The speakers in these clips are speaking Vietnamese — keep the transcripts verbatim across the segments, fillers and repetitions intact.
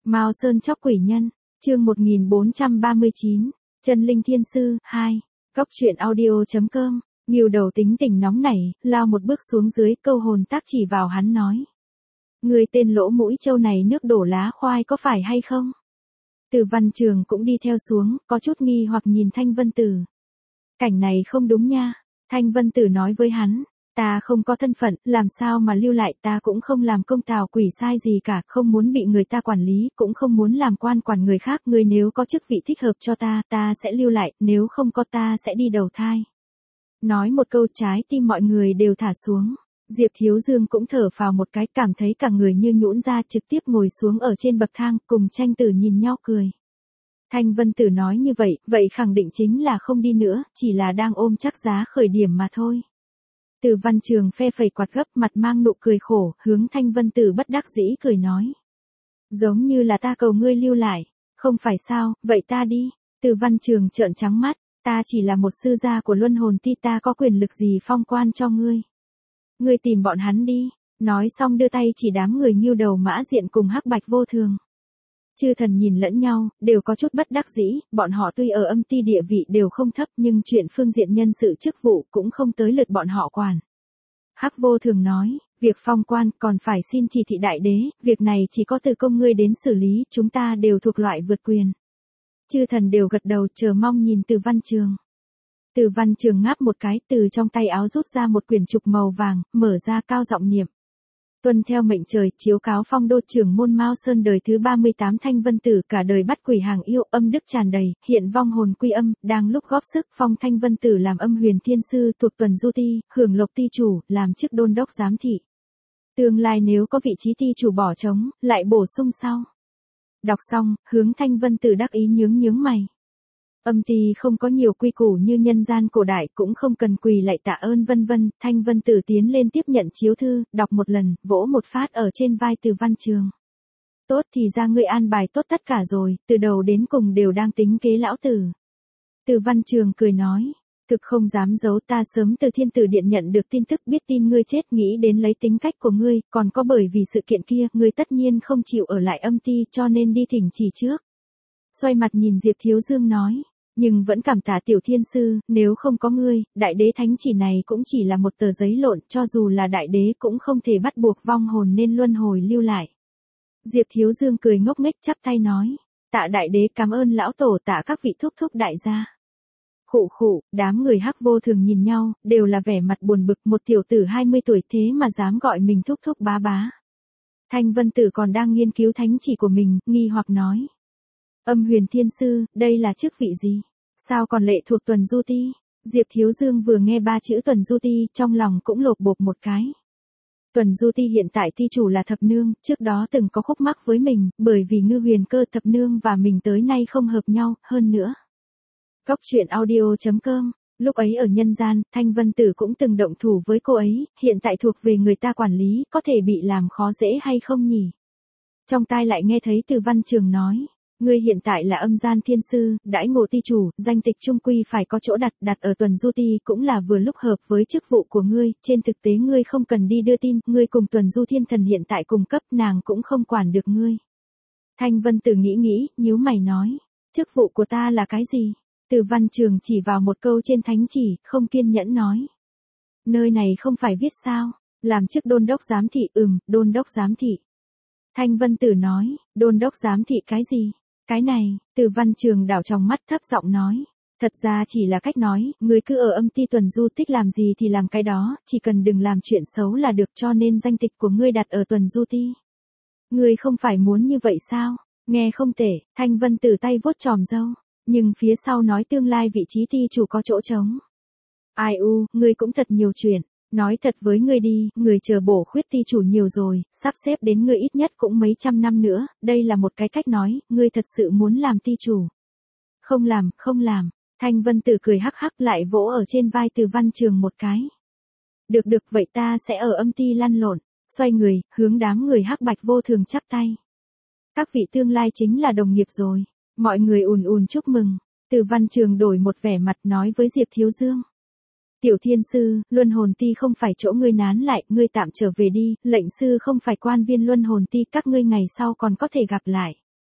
Mao Sơn chóc quỷ nhân, chương một nghìn bốn trăm ba mươi chín, Chân Linh Thiên Sư, hai, Cóc truyện audio.com, nhiều đầu tính tình nóng nảy, lao một bước xuống dưới, câu hồn tác chỉ vào hắn nói. Người tên lỗ mũi trâu này nước đổ lá khoai có phải hay không? Từ Văn Trường cũng đi theo xuống, có chút nghi hoặc nhìn Thanh Vân Tử. Cảnh này không đúng nha, Thanh Vân Tử nói với hắn. Ta không có thân phận, làm sao mà lưu lại, ta cũng không làm công tào quỷ sai gì cả, không muốn bị người ta quản lý, cũng không muốn làm quan quản người khác, người nếu có chức vị thích hợp cho ta, ta sẽ lưu lại, nếu không có ta sẽ đi đầu thai. Nói một câu trái tim mọi người đều thả xuống, Diệp Thiếu Dương cũng thở phào một cái, cảm thấy cả người như nhũn ra, trực tiếp ngồi xuống ở trên bậc thang, cùng Tranh Tử nhìn nhau cười. Thanh Vân Tử nói như vậy, vậy khẳng định chính là không đi nữa, chỉ là đang ôm chắc giá khởi điểm mà thôi. Từ Văn Trường phe phẩy quạt gấp, mặt mang nụ cười khổ, hướng Thanh Vân Tử bất đắc dĩ cười nói. Giống như là ta cầu ngươi lưu lại, không phải sao, vậy ta đi. Từ Văn Trường trợn trắng mắt, ta chỉ là một sư gia của luân hồn ti, ta có quyền lực gì phong quan cho ngươi. Ngươi tìm bọn hắn đi, nói xong đưa tay chỉ đám người Ngưu Đầu Mã Diện cùng Hắc Bạch Vô Thường. Chư thần nhìn lẫn nhau, đều có chút bất đắc dĩ, bọn họ tuy ở âm ti địa vị đều không thấp nhưng chuyện phương diện nhân sự chức vụ cũng không tới lượt bọn họ quản. Hắc Vô Thường nói, việc phong quan còn phải xin chỉ thị đại đế, việc này chỉ có từ công ngươi đến xử lý, chúng ta đều thuộc loại vượt quyền. Chư thần đều gật đầu chờ mong nhìn Từ Văn Trường. Từ Văn Trường ngáp một cái, từ trong tay áo rút ra một quyển trục màu vàng, mở ra cao giọng niệm. Tuân theo mệnh trời, chiếu cáo phong đô trưởng môn Mao Sơn đời thứ ba mươi tám Thanh Vân Tử cả đời bắt quỷ hàng yêu, âm đức tràn đầy, hiện vong hồn quy âm, đang lúc góp sức phong Thanh Vân Tử làm âm huyền thiên sư thuộc tuần du ti, hưởng lộc ti chủ, làm chức đôn đốc giám thị. Tương lai nếu có vị trí ti chủ bỏ trống, lại bổ sung sau. Đọc xong, hướng Thanh Vân Tử đắc ý nhướng nhướng mày. Âm ty không có nhiều quy củ như nhân gian cổ đại, cũng không cần quỳ lạy tạ ơn vân vân. Thanh Vân Tử tiến lên tiếp nhận chiếu thư, đọc một lần, vỗ một phát ở trên vai Từ Văn Trường. Tốt thì ra ngươi an bài tốt tất cả rồi, từ đầu đến cùng đều đang tính kế lão tử. Từ Văn Trường cười nói, thực không dám giấu, ta sớm từ Thiên Tử Điện nhận được tin tức, biết tin ngươi chết, nghĩ đến lấy tính cách của ngươi, còn có bởi vì sự kiện kia, ngươi tất nhiên không chịu ở lại âm ty, cho nên đi thỉnh chỉ trước. Xoay mặt nhìn Diệp Thiếu Dương nói. Nhưng vẫn cảm tạ tiểu thiên sư, nếu không có ngươi, đại đế thánh chỉ này cũng chỉ là một tờ giấy lộn, cho dù là đại đế cũng không thể bắt buộc vong hồn nên luân hồi lưu lại. Diệp Thiếu Dương cười ngốc nghếch chắp tay nói, tạ đại đế, cảm ơn lão tổ, tạ các vị thúc thúc đại gia. Khụ khụ, đám người Hắc Vô Thường nhìn nhau, đều là vẻ mặt buồn bực, một tiểu tử hai mươi tuổi thế mà dám gọi mình thúc thúc bá bá. Thanh Vân Tử còn đang nghiên cứu thánh chỉ của mình, nghi hoặc nói. Âm huyền thiên sư, đây là chức vị gì? Sao còn lệ thuộc tuần du ti? Diệp Thiếu Dương vừa nghe ba chữ tuần du ti, trong lòng cũng lột bột một cái. Tuần du ti hiện tại ti chủ là Thập Nương, trước đó từng có khúc mắc với mình, bởi vì Ngư Huyền Cơ Thập Nương và mình tới nay không hợp nhau, hơn nữa. Cóc truyện audio.com, lúc ấy ở nhân gian, Thanh Vân Tử cũng từng động thủ với cô ấy, hiện tại thuộc về người ta quản lý, có thể bị làm khó dễ hay không nhỉ? Trong tai lại nghe thấy Từ Văn Trường nói. Ngươi hiện tại là âm gian thiên sư, đãi ngộ ti chủ, danh tịch trung quy phải có chỗ đặt, đặt ở tuần du ti cũng là vừa lúc hợp với chức vụ của ngươi, trên thực tế ngươi không cần đi đưa tin, ngươi cùng tuần du thiên thần hiện tại cùng cấp, nàng cũng không quản được ngươi. Thanh Vân Tử nghĩ nghĩ, nhíu mày nói, chức vụ của ta là cái gì? Từ Văn Trường chỉ vào một câu trên thánh chỉ, không kiên nhẫn nói. Nơi này không phải viết sao, làm chức đôn đốc giám thị, ừm, đôn đốc giám thị. Thanh Vân Tử nói, đôn đốc giám thị cái gì? Cái này, Từ Văn Trường đảo trong mắt thấp giọng nói. Thật ra chỉ là cách nói, người cứ ở âm ti tuần du thích làm gì thì làm cái đó, chỉ cần đừng làm chuyện xấu là được, cho nên danh tịch của ngươi đặt ở tuần du ti. Ngươi không phải muốn như vậy sao? Nghe không tệ, Thanh Vân Tử tay vuốt chòm râu, nhưng phía sau nói tương lai vị trí ti chủ có chỗ trống. Ai u, ngươi cũng thật nhiều chuyện. Nói thật với ngươi đi, người chờ bổ khuyết ti chủ nhiều rồi, sắp xếp đến ngươi ít nhất cũng mấy trăm năm nữa, đây là một cái cách nói, ngươi thật sự muốn làm ti chủ. Không làm, không làm, Thanh Vân Tử cười hắc hắc lại vỗ ở trên vai Từ Văn Trường một cái. Được được, vậy ta sẽ ở âm ti lăn lộn, xoay người, hướng đám người Hắc Bạch Vô Thường chắp tay. Các vị tương lai chính là đồng nghiệp rồi, mọi người ùn ùn chúc mừng, Từ Văn Trường đổi một vẻ mặt nói với Diệp Thiếu Dương. Tiểu thiên sư, luân hồn ti không phải chỗ ngươi nán lại, ngươi tạm trở về đi, lệnh sư không phải quan viên luân hồn ti, các ngươi ngày sau còn có thể gặp lại.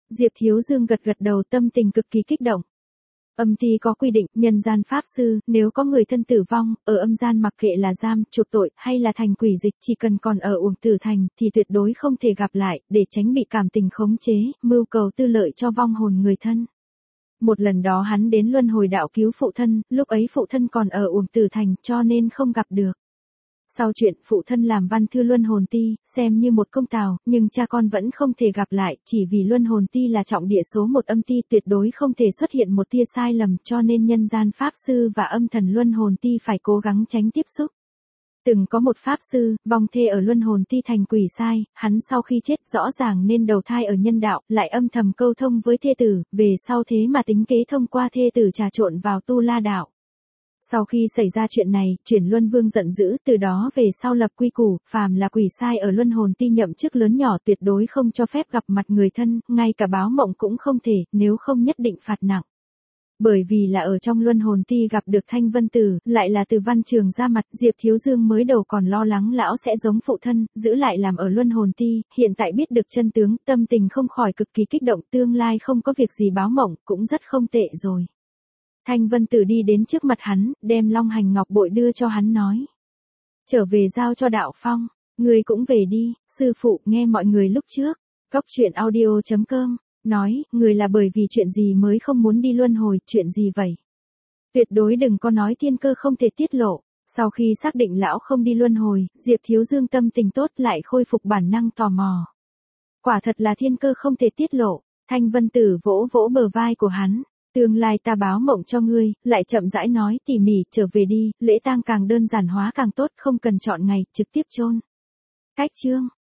Diệp Thiếu Dương gật gật đầu, tâm tình cực kỳ kích động. Âm ty có quy định, nhân gian pháp sư, nếu có người thân tử vong, ở âm gian mặc kệ là giam, chuộc tội, hay là thành quỷ dịch, chỉ cần còn ở uổng tử thành, thì tuyệt đối không thể gặp lại, để tránh bị cảm tình khống chế, mưu cầu tư lợi cho vong hồn người thân. Một lần đó hắn đến luân hồi đạo cứu phụ thân, lúc ấy phụ thân còn ở uổng tử thành, cho nên không gặp được. Sau chuyện, phụ thân làm văn thư luân hồn ti, xem như một công tào, nhưng cha con vẫn không thể gặp lại, chỉ vì luân hồn ti là trọng địa số một âm ti, tuyệt đối không thể xuất hiện một tia sai lầm, cho nên nhân gian pháp sư và âm thần luân hồn ti phải cố gắng tránh tiếp xúc. Từng có một pháp sư, vong thê ở luân hồn ti thành quỷ sai, hắn sau khi chết rõ ràng nên đầu thai ở nhân đạo, lại âm thầm câu thông với thê tử, về sau thế mà tính kế thông qua thê tử trà trộn vào tu la đạo. Sau khi xảy ra chuyện này, Chuyển Luân Vương giận dữ, từ đó về sau lập quy củ, phàm là quỷ sai ở luân hồn ti nhậm chức lớn nhỏ tuyệt đối không cho phép gặp mặt người thân, ngay cả báo mộng cũng không thể, nếu không nhất định phạt nặng. Bởi vì là ở trong luân hồn ti gặp được Thanh Vân Tử, lại là từ Văn Trường ra mặt, Diệp Thiếu Dương mới đầu còn lo lắng lão sẽ giống phụ thân, giữ lại làm ở luân hồn ti, hiện tại biết được chân tướng, tâm tình không khỏi cực kỳ kích động, tương lai không có việc gì báo mộng, cũng rất không tệ rồi. Thanh Vân Tử đi đến trước mặt hắn, đem long hành ngọc bội đưa cho hắn nói. Trở về giao cho Đạo Phong, người cũng về đi, sư phụ nghe mọi người lúc trước. Cóc truyện audio chấm com, nói, người là bởi vì chuyện gì mới không muốn đi luân hồi, chuyện gì vậy? Tuyệt đối đừng có nói thiên cơ không thể tiết lộ. Sau khi xác định lão không đi luân hồi, Diệp Thiếu Dương tâm tình tốt lại khôi phục bản năng tò mò. Quả thật là thiên cơ không thể tiết lộ, Thanh Vân Tử vỗ vỗ bờ vai của hắn. Tương lai ta báo mộng cho ngươi, lại chậm rãi nói tỉ mỉ, trở về đi, lễ tang càng đơn giản hóa càng tốt, không cần chọn ngày, trực tiếp chôn. Cách chương.